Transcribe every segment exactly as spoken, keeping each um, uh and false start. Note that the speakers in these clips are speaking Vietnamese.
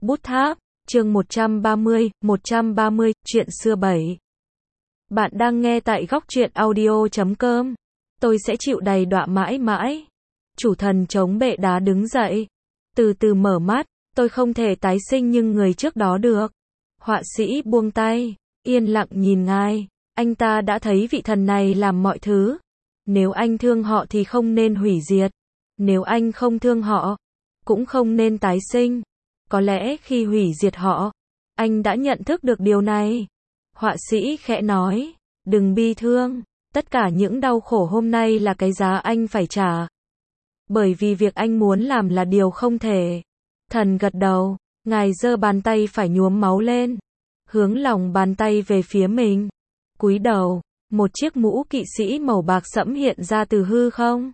Bút tháp, chương một trăm ba mươi, một trăm ba mươi, chuyện xưa bảy. Bạn đang nghe tại góc truyện audio chấm com. Tôi sẽ chịu đầy đọa mãi mãi. Chủ thần chống bệ đá đứng dậy. Từ từ mở mắt, tôi không thể tái sinh nhưng người trước đó được. Họa sĩ buông tay, yên lặng nhìn ngài. Anh ta đã thấy vị thần này làm mọi thứ. Nếu anh thương họ thì không nên hủy diệt. Nếu anh không thương họ, cũng không nên tái sinh. Có lẽ khi hủy diệt họ, anh đã nhận thức được điều này. Họa sĩ khẽ nói, đừng bi thương, tất cả những đau khổ hôm nay là cái giá anh phải trả. Bởi vì việc anh muốn làm là điều không thể. Thần gật đầu, ngài giơ bàn tay phải nhuốm máu lên, hướng lòng bàn tay về phía mình. Cúi đầu, một chiếc mũ kỵ sĩ màu bạc sẫm hiện ra từ hư không,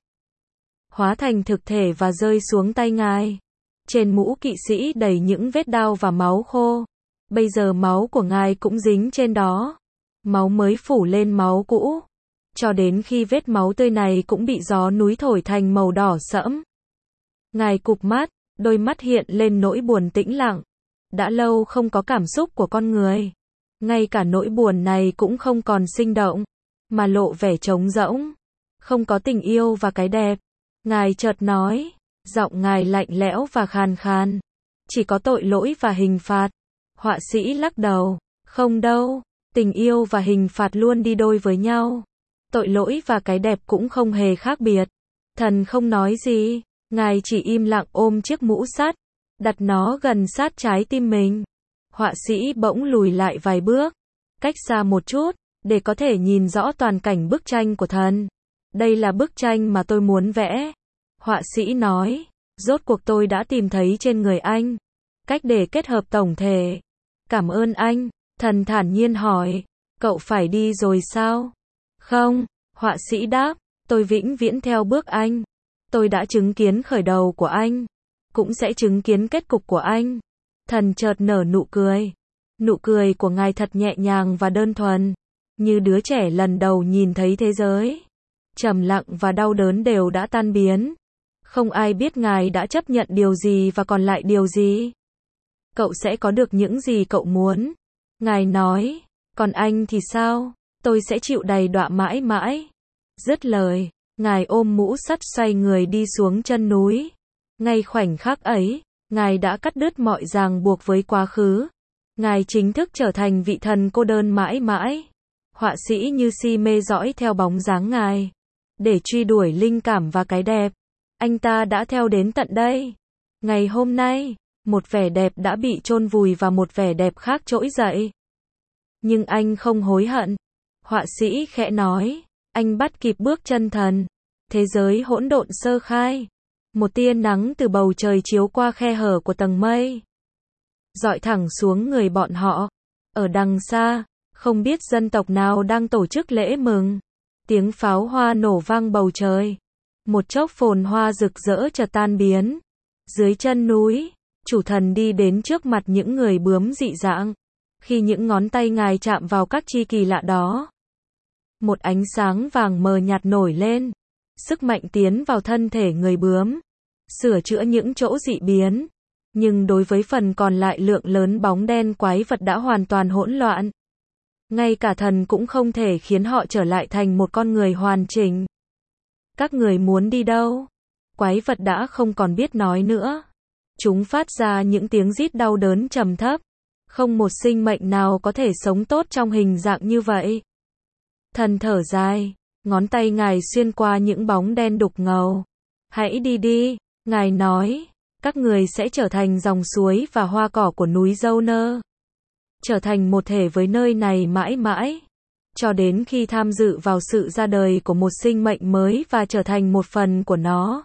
hóa thành thực thể và rơi xuống tay ngài. Trên mũ kỵ sĩ đầy những vết đao và máu khô. Bây giờ máu của ngài cũng dính trên đó. Máu mới phủ lên máu cũ. Cho đến khi vết máu tươi này cũng bị gió núi thổi thành màu đỏ sẫm. Ngài cụp mắt, đôi mắt hiện lên nỗi buồn tĩnh lặng. Đã lâu không có cảm xúc của con người. Ngay cả nỗi buồn này cũng không còn sinh động, mà lộ vẻ trống rỗng. Không có tình yêu và cái đẹp. Ngài chợt nói. Giọng ngài lạnh lẽo và khàn khàn. Chỉ có tội lỗi và hình phạt. Họa sĩ lắc đầu. Không đâu. Tình yêu và hình phạt luôn đi đôi với nhau. Tội lỗi và cái đẹp cũng không hề khác biệt. Thần không nói gì. Ngài chỉ im lặng ôm chiếc mũ sắt, đặt nó gần sát trái tim mình. Họa sĩ bỗng lùi lại vài bước, cách xa một chút, để có thể nhìn rõ toàn cảnh bức tranh của thần. Đây là bức tranh mà tôi muốn vẽ. Họa sĩ nói, rốt cuộc tôi đã tìm thấy trên người anh cách để kết hợp tổng thể. Cảm ơn anh. Thần thản nhiên hỏi, cậu phải đi rồi sao? Không, họa sĩ đáp, tôi vĩnh viễn theo bước anh. Tôi đã chứng kiến khởi đầu của anh, cũng sẽ chứng kiến kết cục của anh. Thần chợt nở nụ cười. Nụ cười của ngài thật nhẹ nhàng và đơn thuần, như đứa trẻ lần đầu nhìn thấy thế giới. Trầm lặng và đau đớn đều đã tan biến. Không ai biết ngài đã chấp nhận điều gì và còn lại điều gì. Cậu sẽ có được những gì cậu muốn. Ngài nói, còn anh thì sao? Tôi sẽ chịu đầy đọa mãi mãi. Dứt lời, ngài ôm mũ sắt xoay người đi xuống chân núi. Ngay khoảnh khắc ấy, ngài đã cắt đứt mọi ràng buộc với quá khứ. Ngài chính thức trở thành vị thần cô đơn mãi mãi. Họa sĩ như si mê dõi theo bóng dáng ngài, để truy đuổi linh cảm và cái đẹp. Anh ta đã theo đến tận đây. Ngày hôm nay, một vẻ đẹp đã bị chôn vùi và một vẻ đẹp khác trỗi dậy. Nhưng anh không hối hận. Họa sĩ khẽ nói, anh bắt kịp bước chân thần. Thế giới hỗn độn sơ khai. Một tia nắng từ bầu trời chiếu qua khe hở của tầng mây, dọi thẳng xuống người bọn họ. Ở đằng xa, không biết dân tộc nào đang tổ chức lễ mừng. Tiếng pháo hoa nổ vang bầu trời. Một chốc phồn hoa rực rỡ chợt tan biến. Dưới chân núi, chủ thần đi đến trước mặt những người bướm dị dạng. Khi những ngón tay ngài chạm vào các chi kỳ lạ đó, một ánh sáng vàng mờ nhạt nổi lên. Sức mạnh tiến vào thân thể người bướm, sửa chữa những chỗ dị biến. Nhưng đối với phần còn lại lượng lớn bóng đen quái vật đã hoàn toàn hỗn loạn. Ngay cả thần cũng không thể khiến họ trở lại thành một con người hoàn chỉnh. Các người muốn đi đâu? Quái vật đã không còn biết nói nữa. Chúng phát ra những tiếng rít đau đớn trầm thấp. Không một sinh mệnh nào có thể sống tốt trong hình dạng như vậy. Thần thở dài, ngón tay ngài xuyên qua những bóng đen đục ngầu. Hãy đi đi, ngài nói. Các người sẽ trở thành dòng suối và hoa cỏ của núi Dâu Nơ. Trở thành một thể với nơi này mãi mãi. Cho đến khi tham dự vào sự ra đời của một sinh mệnh mới và trở thành một phần của nó.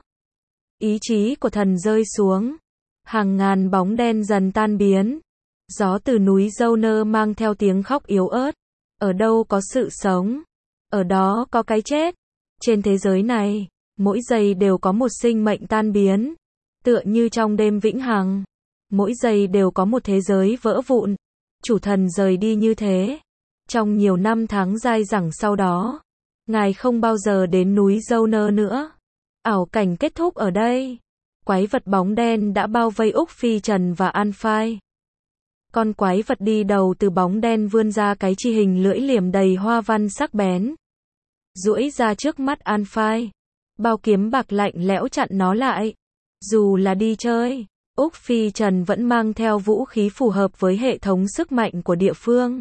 Ý chí của thần rơi xuống. Hàng ngàn bóng đen dần tan biến. Gió từ núi Dâu Nơ mang theo tiếng khóc yếu ớt. Ở đâu có sự sống, ở đó có cái chết. Trên thế giới này, mỗi giây đều có một sinh mệnh tan biến. Tựa như trong đêm vĩnh hằng, mỗi giây đều có một thế giới vỡ vụn. Chủ thần rời đi như thế. Trong nhiều năm tháng dai dẳng sau đó, ngài không bao giờ đến núi Dâu Nơ nữa. Ảo cảnh kết thúc ở đây. quái vật bóng đen đã bao vây Úc Phi Trần và An Phai. Con quái vật đi đầu từ bóng đen vươn ra cái chi hình lưỡi liềm đầy hoa văn sắc bén, duỗi ra trước mắt An Phai. Bao kiếm bạc lạnh lẽo chặn nó lại. Dù là đi chơi, Úc Phi Trần vẫn mang theo vũ khí phù hợp với hệ thống sức mạnh của địa phương.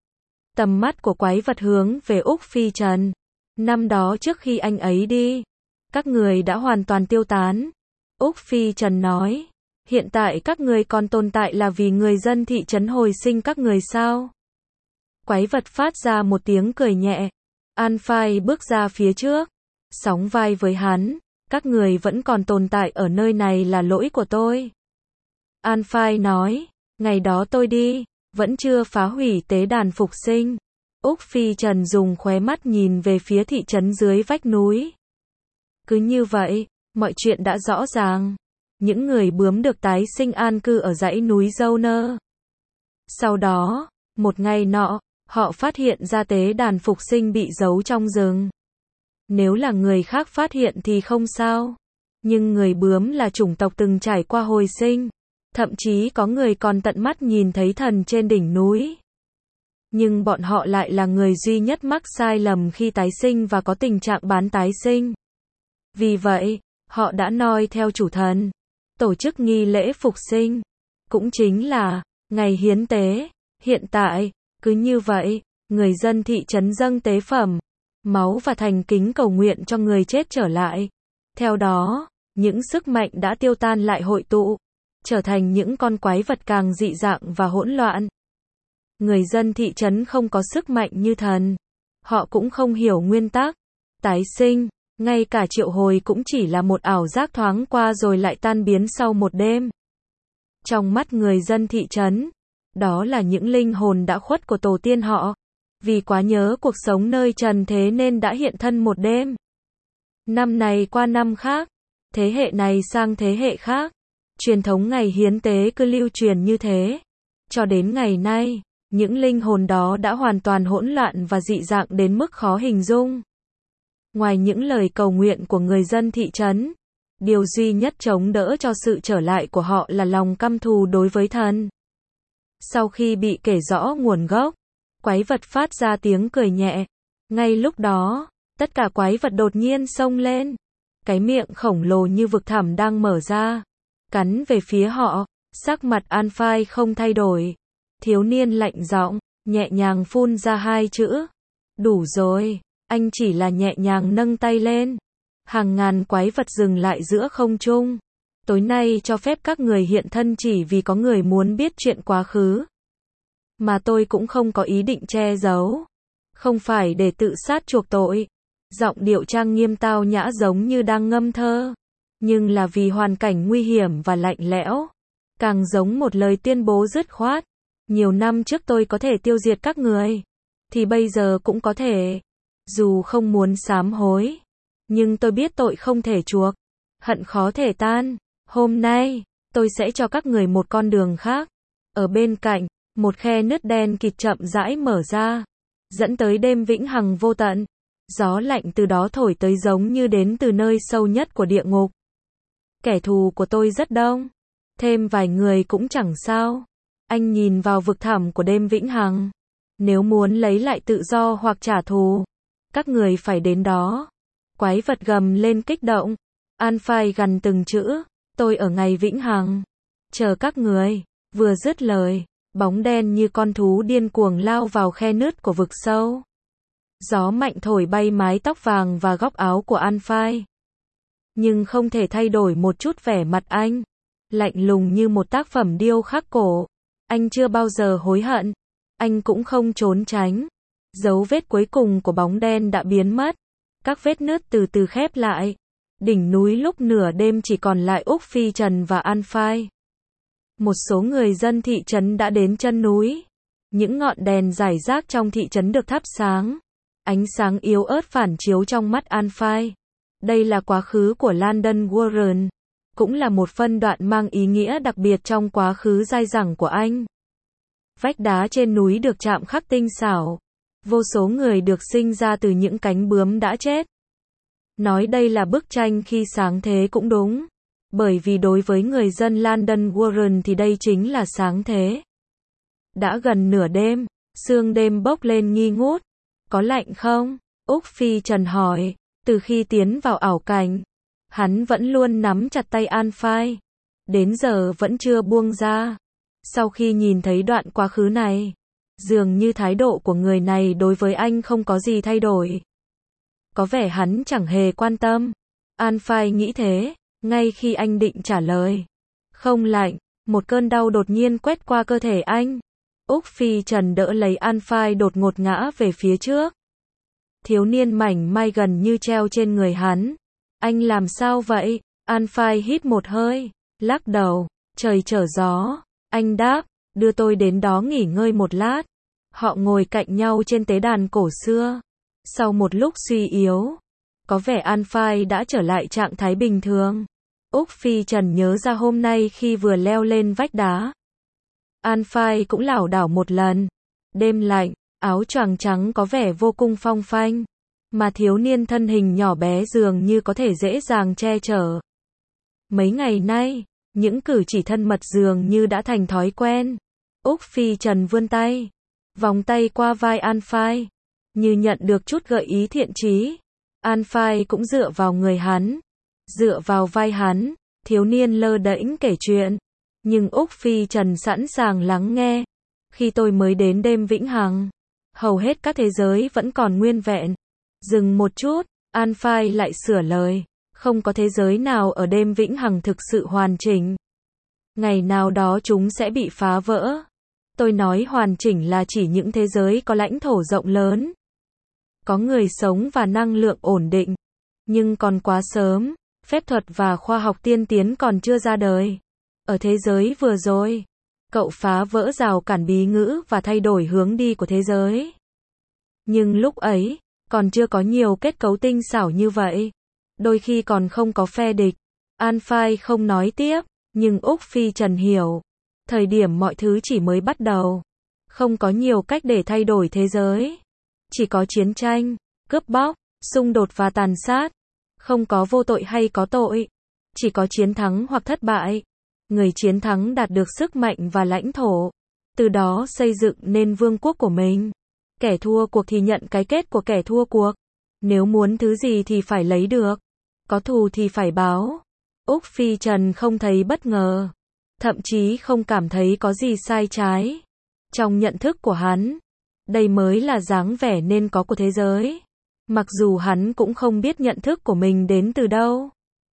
Tầm mắt của quái vật hướng về Úc Phi Trần. Năm đó trước khi anh ấy đi, các người đã hoàn toàn tiêu tán. Úc Phi Trần nói, hiện tại các người còn tồn tại là vì người dân thị trấn hồi sinh các người sao? Quái vật phát ra một tiếng cười nhẹ. An Phai bước ra phía trước, sóng vai với hắn, các người vẫn còn tồn tại ở nơi này là lỗi của tôi. An Phai nói, ngày đó tôi đi, vẫn chưa phá hủy tế đàn phục sinh. Úc Phi Trần dùng khóe mắt nhìn về phía thị trấn dưới vách núi. Cứ như vậy, mọi chuyện đã rõ ràng. Những người bướm được tái sinh an cư ở dãy núi Dâu Nơ. Sau đó, một ngày nọ, họ phát hiện ra tế đàn phục sinh bị giấu trong rừng. Nếu là người khác phát hiện thì không sao. Nhưng người bướm là chủng tộc từng trải qua hồi sinh. Thậm chí có người còn tận mắt nhìn thấy thần trên đỉnh núi. Nhưng bọn họ lại là người duy nhất mắc sai lầm khi tái sinh và có tình trạng bán tái sinh. Vì vậy, họ đã noi theo chủ thần, tổ chức nghi lễ phục sinh. Cũng chính là, ngày hiến tế. Hiện tại, cứ như vậy, người dân thị trấn dâng tế phẩm, máu và thành kính cầu nguyện cho người chết trở lại. Theo đó, những sức mạnh đã tiêu tan lại hội tụ, trở thành những con quái vật càng dị dạng và hỗn loạn. Người dân thị trấn không có sức mạnh như thần. Họ cũng không hiểu nguyên tắc tái sinh, ngay cả triệu hồi cũng chỉ là một ảo giác thoáng qua rồi lại tan biến sau một đêm. Trong mắt người dân thị trấn, đó là những linh hồn đã khuất của tổ tiên họ, vì quá nhớ cuộc sống nơi trần thế nên đã hiện thân một đêm. Năm này qua năm khác, thế hệ này sang thế hệ khác, truyền thống ngày hiến tế cứ lưu truyền như thế. Cho đến ngày nay, những linh hồn đó đã hoàn toàn hỗn loạn và dị dạng đến mức khó hình dung. Ngoài những lời cầu nguyện của người dân thị trấn, điều duy nhất chống đỡ cho sự trở lại của họ là lòng căm thù đối với thần. Sau khi bị kể rõ nguồn gốc, quái vật phát ra tiếng cười nhẹ. Ngay lúc đó, tất cả quái vật đột nhiên xông lên. Cái miệng khổng lồ như vực thẳm đang mở ra, cắn về phía họ. Sắc mặt An Phai không thay đổi. Thiếu niên lạnh giọng, nhẹ nhàng phun ra hai chữ. Đủ rồi. Anh chỉ là nhẹ nhàng nâng tay lên. Hàng ngàn quái vật dừng lại giữa không trung. Tối nay cho phép các người hiện thân chỉ vì có người muốn biết chuyện quá khứ. Mà tôi cũng không có ý định che giấu. Không phải để tự sát chuộc tội. Giọng điệu trang nghiêm tao nhã giống như đang ngâm thơ. Nhưng là vì hoàn cảnh nguy hiểm và lạnh lẽo. Càng giống một lời tuyên bố dứt khoát. Nhiều năm trước tôi có thể tiêu diệt các người. Thì bây giờ cũng có thể. Dù không muốn sám hối. Nhưng tôi biết tội không thể chuộc. Hận khó thể tan. Hôm nay, tôi sẽ cho các người một con đường khác. Ở bên cạnh, một khe nứt đen kịt chậm rãi mở ra. Dẫn tới đêm vĩnh hằng vô tận. Gió lạnh từ đó thổi tới giống như đến từ nơi sâu nhất của địa ngục. Kẻ thù của tôi rất đông. Thêm vài người cũng chẳng sao. Anh nhìn vào vực thẳm của đêm vĩnh hằng. Nếu muốn lấy lại tự do hoặc trả thù, các người phải đến đó. Quái vật gầm lên kích động. An Phai gằn từng chữ. Tôi ở ngày vĩnh hằng. Chờ các người. Vừa dứt lời, bóng đen như con thú điên cuồng lao vào khe nứt của vực sâu. Gió mạnh thổi bay mái tóc vàng và góc áo của An Phai. Nhưng không thể thay đổi một chút vẻ mặt anh. Lạnh lùng như một tác phẩm điêu khắc cổ. Anh chưa bao giờ hối hận. Anh cũng không trốn tránh. Dấu vết cuối cùng của bóng đen đã biến mất. Các vết nứt từ từ khép lại. Đỉnh núi lúc nửa đêm chỉ còn lại Úc Phi Trần và An Phai. Một số người dân thị trấn đã đến chân núi. Những ngọn đèn rải rác trong thị trấn được thắp sáng. Ánh sáng yếu ớt phản chiếu trong mắt An Phai. Đây là quá khứ của Landon Warren. Cũng là một phân đoạn mang ý nghĩa đặc biệt trong quá khứ dai dẳng của anh. Vách đá trên núi được chạm khắc tinh xảo. Vô số người được sinh ra từ những cánh bướm đã chết. Nói đây là bức tranh khi sáng thế cũng đúng. Bởi vì đối với người dân London Warren thì đây chính là sáng thế. Đã gần nửa đêm, sương đêm bốc lên nghi ngút. Có lạnh không? Úc Phi Trần hỏi. Từ khi tiến vào ảo cảnh, hắn vẫn luôn nắm chặt tay An Phai. Đến giờ vẫn chưa buông ra. Sau khi nhìn thấy đoạn quá khứ này, dường như thái độ của người này đối với anh không có gì thay đổi. Có vẻ hắn chẳng hề quan tâm. An Phai nghĩ thế, ngay khi anh định trả lời. Không lạnh, một cơn đau đột nhiên quét qua cơ thể anh. Úc Phi Trần đỡ lấy An Phai đột ngột ngã về phía trước. Thiếu niên mảnh mai gần như treo trên người hắn. Anh làm sao vậy? An Phai hít một hơi, lắc đầu. Trời trở gió. Anh đáp, đưa tôi đến đó nghỉ ngơi một lát. Họ ngồi cạnh nhau trên tế đàn cổ xưa. Sau một lúc suy yếu, có vẻ An Phai đã trở lại trạng thái bình thường. Úc Phi Trần nhớ ra hôm nay khi vừa leo lên vách đá. An Phai cũng lảo đảo một lần. Đêm lạnh, áo choàng trắng có vẻ vô cùng phong phanh. Mà thiếu niên thân hình nhỏ bé dường như có thể dễ dàng che chở. Mấy ngày nay, những cử chỉ thân mật dường như đã thành thói quen. Úc Phi Trần vươn tay, vòng tay qua vai An Phai, như nhận được chút gợi ý thiện chí. An Phai cũng dựa vào người hắn, dựa vào vai hắn, thiếu niên lơ đễnh kể chuyện. Nhưng Úc Phi Trần sẵn sàng lắng nghe. Khi tôi mới đến đêm vĩnh hằng, hầu hết các thế giới vẫn còn nguyên vẹn. Dừng một chút, An Phai lại sửa lời. Không có thế giới nào ở đêm vĩnh hằng thực sự hoàn chỉnh. Ngày nào đó chúng sẽ bị phá vỡ. Tôi nói hoàn chỉnh là chỉ những thế giới có lãnh thổ rộng lớn, có người sống và năng lượng ổn định. Nhưng còn quá sớm, phép thuật và khoa học tiên tiến còn chưa ra đời. Ở thế giới vừa rồi, cậu phá vỡ rào cản bí ngữ và thay đổi hướng đi của thế giới. Nhưng lúc ấy, còn chưa có nhiều kết cấu tinh xảo như vậy. Đôi khi còn không có phe địch. An Phai không nói tiếp, nhưng Úc Phi Trần hiểu. Thời điểm mọi thứ chỉ mới bắt đầu. Không có nhiều cách để thay đổi thế giới. Chỉ có chiến tranh, cướp bóc, xung đột và tàn sát. Không có vô tội hay có tội. Chỉ có chiến thắng hoặc thất bại. Người chiến thắng đạt được sức mạnh và lãnh thổ. Từ đó xây dựng nên vương quốc của mình. Kẻ thua cuộc thì nhận cái kết của kẻ thua cuộc. Nếu muốn thứ gì thì phải lấy được. Có thù thì phải báo. Úc Phi Trần không thấy bất ngờ. Thậm chí không cảm thấy có gì sai trái. Trong nhận thức của hắn, đây mới là dáng vẻ nên có của thế giới. Mặc dù hắn cũng không biết nhận thức của mình đến từ đâu.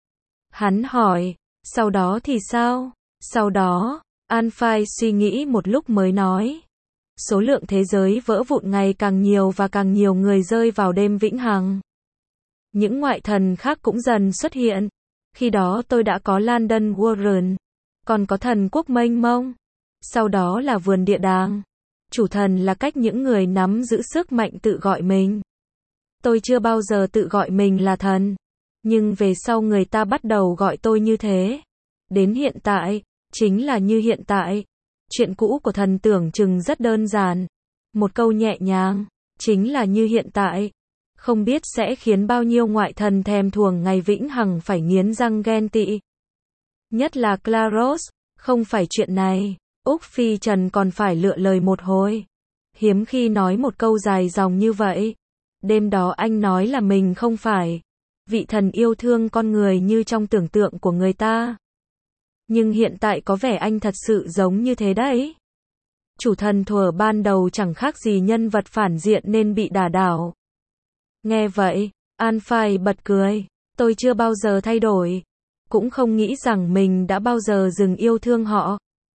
Hắn hỏi, sau đó thì sao? Sau đó, An Phai suy nghĩ một lúc mới nói. Số lượng thế giới vỡ vụn ngày càng nhiều và càng nhiều người rơi vào đêm vĩnh hằng. Những ngoại thần khác cũng dần xuất hiện. Khi đó tôi đã có London Warren, còn có thần quốc mênh mông. Sau đó là vườn địa đàng. Chủ thần là cách những người nắm giữ sức mạnh tự gọi mình. Tôi chưa bao giờ tự gọi mình là thần. Nhưng về sau người ta bắt đầu gọi tôi như thế. Đến hiện tại, chính là như hiện tại. Chuyện cũ của thần tưởng chừng rất đơn giản. Một câu nhẹ nhàng, chính là như hiện tại. Không biết sẽ khiến bao nhiêu ngoại thần thèm thuồng ngày vĩnh hằng phải nghiến răng ghen tị. Nhất là Claros, không phải chuyện này. Úc Phi Trần còn phải lựa lời một hồi. Hiếm khi nói một câu dài dòng như vậy. Đêm đó anh nói là mình không phải vị thần yêu thương con người như trong tưởng tượng của người ta. Nhưng hiện tại có vẻ anh thật sự giống như thế đấy. Chủ thần thuở ban đầu chẳng khác gì nhân vật phản diện nên bị đả đảo. Nghe vậy, An Phai bật cười. Tôi chưa bao giờ thay đổi. Cũng không nghĩ rằng mình đã bao giờ dừng yêu thương họ.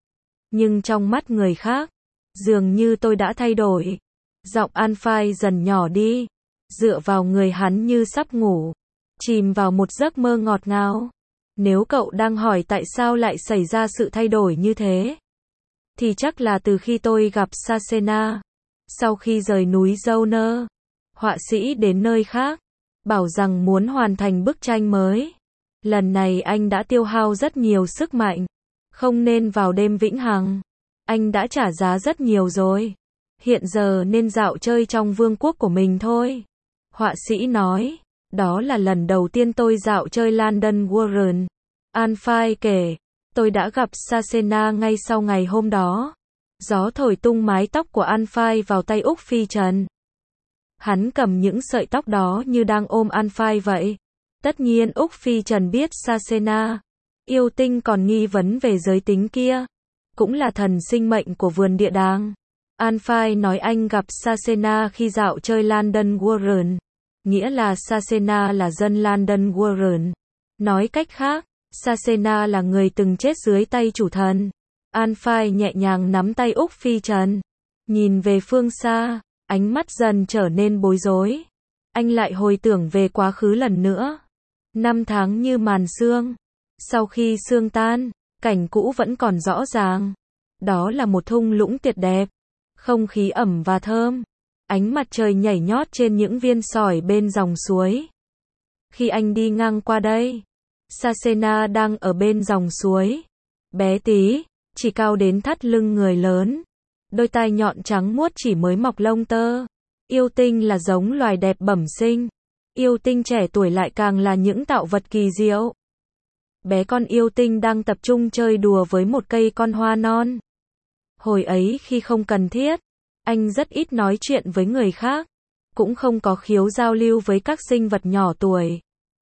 Nhưng trong mắt người khác, dường như tôi đã thay đổi. Giọng An Phai dần nhỏ đi. Dựa vào người hắn như sắp ngủ. Chìm vào một giấc mơ ngọt ngào. Nếu cậu đang hỏi tại sao lại xảy ra sự thay đổi như thế, thì chắc là từ khi tôi gặp Sasena. Sau khi rời núi Joner, họa sĩ đến nơi khác, bảo rằng muốn hoàn thành bức tranh mới. Lần này anh đã tiêu hao rất nhiều sức mạnh. Không nên vào đêm vĩnh hằng. Anh đã trả giá rất nhiều rồi. Hiện giờ nên dạo chơi trong vương quốc của mình thôi. Họa sĩ nói, đó là lần đầu tiên tôi dạo chơi London Warren. An Phai kể, tôi đã gặp Sasena ngay sau ngày hôm đó. Gió thổi tung mái tóc của An Phai vào tay Úc Phi Trần. Hắn cầm những sợi tóc đó như đang ôm An Phai vậy. Tất nhiên Úc Phi Trần biết Sasena, yêu tinh còn nghi vấn về giới tính kia, cũng là thần sinh mệnh của vườn địa đàng. An Phai nói anh gặp Sasena khi dạo chơi London Warren, nghĩa là Sasena là dân London Warren. Nói cách khác, Sasena là người từng chết dưới tay chủ thần. An Phai nhẹ nhàng nắm tay Úc Phi Trần, nhìn về phương xa, ánh mắt dần trở nên bối rối. Anh lại hồi tưởng về quá khứ lần nữa. Năm tháng như màn sương. Sau khi sương tan, cảnh cũ vẫn còn rõ ràng. Đó là một thung lũng tuyệt đẹp. Không khí ẩm và thơm. Ánh mặt trời nhảy nhót trên những viên sỏi bên dòng suối. Khi anh đi ngang qua đây, Sasena đang ở bên dòng suối. Bé tí, chỉ cao đến thắt lưng người lớn. Đôi tai nhọn trắng muốt chỉ mới mọc lông tơ. Yêu tinh là giống loài đẹp bẩm sinh. Yêu tinh trẻ tuổi lại càng là những tạo vật kỳ diệu. Bé con yêu tinh đang tập trung chơi đùa với một cây con hoa non. Hồi ấy khi không cần thiết, anh rất ít nói chuyện với người khác, cũng không có khiếu giao lưu với các sinh vật nhỏ tuổi.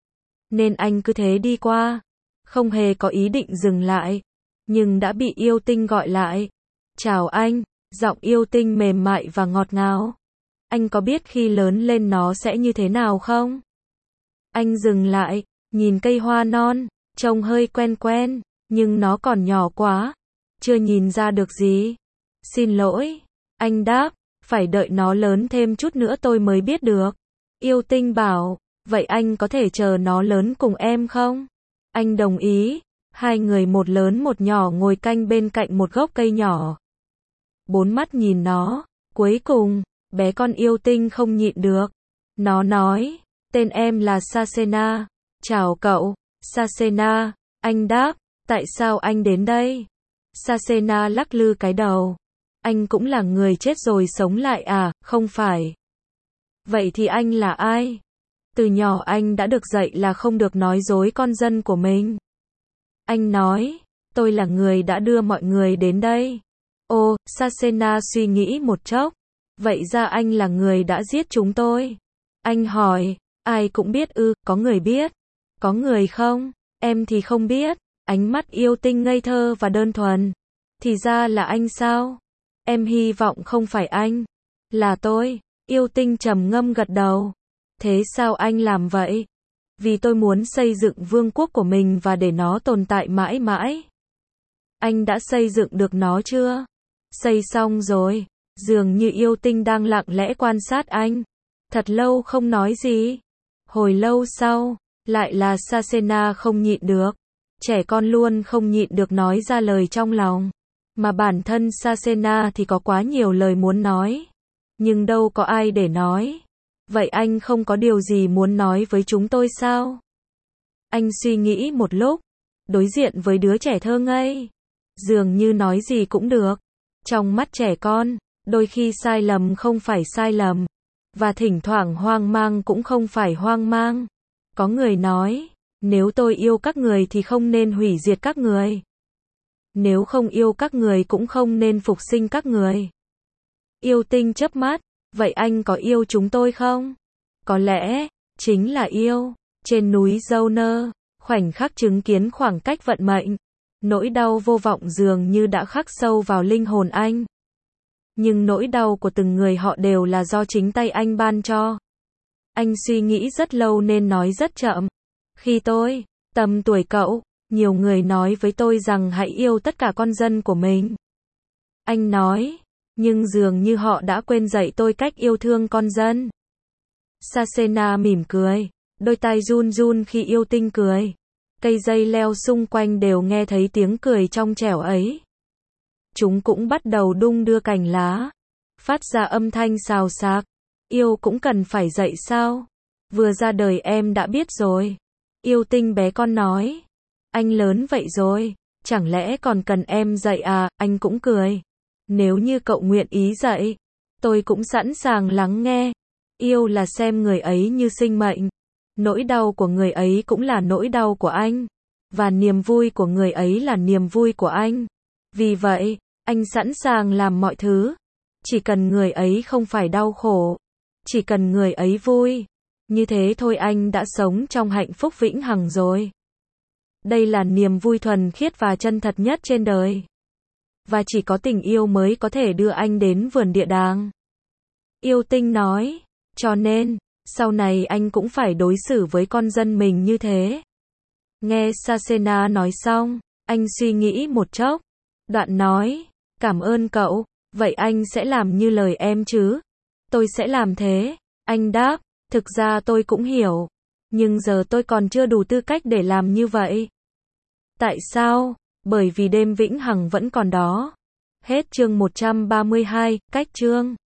Nên anh cứ thế đi qua, không hề có ý định dừng lại, nhưng đã bị yêu tinh gọi lại. Chào anh, giọng yêu tinh mềm mại và ngọt ngào. Anh có biết khi lớn lên nó sẽ như thế nào không? Anh dừng lại, nhìn cây hoa non, trông hơi quen quen, nhưng nó còn nhỏ quá, chưa nhìn ra được gì. Xin lỗi, anh đáp, phải đợi nó lớn thêm chút nữa tôi mới biết được. Yêu tinh bảo, vậy anh có thể chờ nó lớn cùng em không? Anh đồng ý, hai người một lớn một nhỏ ngồi canh bên cạnh một gốc cây nhỏ. Bốn mắt nhìn nó, cuối cùng, bé con yêu tinh không nhịn được. Nó nói, tên em là Sasena. Chào cậu, Sasena. Anh đáp, tại sao anh đến đây? Sasena lắc lư cái đầu. Anh cũng là người chết rồi sống lại à, không phải. Vậy thì anh là ai? Từ nhỏ anh đã được dạy là không được nói dối con dân của mình. Anh nói, tôi là người đã đưa mọi người đến đây. Ô, Sasena suy nghĩ một chốc. Vậy ra anh là người đã giết chúng tôi. Anh hỏi, ai cũng biết ư, có người biết. Có người không? Em thì không biết. Ánh mắt yêu tinh ngây thơ và đơn thuần. Thì ra là anh sao? Em hy vọng không phải anh. Là tôi. Yêu tinh trầm ngâm gật đầu. Thế sao anh làm vậy? Vì tôi muốn xây dựng vương quốc của mình và để nó tồn tại mãi mãi. Anh đã xây dựng được nó chưa? Xây xong rồi. Dường như yêu tinh đang lặng lẽ quan sát anh. Thật lâu không nói gì. Hồi lâu sau, lại là Sasena không nhịn được. Trẻ con luôn không nhịn được nói ra lời trong lòng. Mà bản thân Sasena thì có quá nhiều lời muốn nói. Nhưng đâu có ai để nói. Vậy anh không có điều gì muốn nói với chúng tôi sao? Anh suy nghĩ một lúc. Đối diện với đứa trẻ thơ ngây. Dường như nói gì cũng được. Trong mắt trẻ con, đôi khi sai lầm không phải sai lầm. Và thỉnh thoảng hoang mang cũng không phải hoang mang. Có người nói, nếu tôi yêu các người thì không nên hủy diệt các người. Nếu không yêu các người cũng không nên phục sinh các người. Yêu tinh chớp mắt, vậy anh có yêu chúng tôi không? Có lẽ, chính là yêu. Trên núi Dâu Nơ, khoảnh khắc chứng kiến khoảng cách vận mệnh. Nỗi đau vô vọng dường như đã khắc sâu vào linh hồn anh. Nhưng nỗi đau của từng người họ đều là do chính tay anh ban cho. Anh suy nghĩ rất lâu nên nói rất chậm. Khi tôi, tầm tuổi cậu, nhiều người nói với tôi rằng hãy yêu tất cả con dân của mình. Anh nói, nhưng dường như họ đã quên dạy tôi cách yêu thương con dân. Sasena mỉm cười, đôi tai run run khi yêu tinh cười. Cây dây leo xung quanh đều nghe thấy tiếng cười trong trẻo ấy. Chúng cũng bắt đầu đung đưa cành lá, phát ra âm thanh xào xạc. Yêu cũng cần phải dạy sao? Vừa ra đời em đã biết rồi. Yêu tinh bé con nói. Anh lớn vậy rồi, chẳng lẽ còn cần em dạy à? Anh cũng cười. Nếu như cậu nguyện ý dạy, tôi cũng sẵn sàng lắng nghe. Yêu là xem người ấy như sinh mệnh. Nỗi đau của người ấy cũng là nỗi đau của anh. Và niềm vui của người ấy là niềm vui của anh. Vì vậy, anh sẵn sàng làm mọi thứ. Chỉ cần người ấy không phải đau khổ. Chỉ cần người ấy vui. Như thế thôi anh đã sống trong hạnh phúc vĩnh hằng rồi. Đây là niềm vui thuần khiết và chân thật nhất trên đời. Và chỉ có tình yêu mới có thể đưa anh đến vườn địa đàng. Yêu tinh nói. Cho nên, sau này anh cũng phải đối xử với con dân mình như thế. Nghe Sasena nói xong, anh suy nghĩ một chốc. Đoạn nói, cảm ơn cậu, vậy anh sẽ làm như lời em chứ? Tôi sẽ làm thế. Anh đáp, thực ra tôi cũng hiểu. Nhưng giờ tôi còn chưa đủ tư cách để làm như vậy. Tại sao? Bởi vì đêm vĩnh hằng vẫn còn đó. Hết chương một trăm ba mươi hai, cách chương.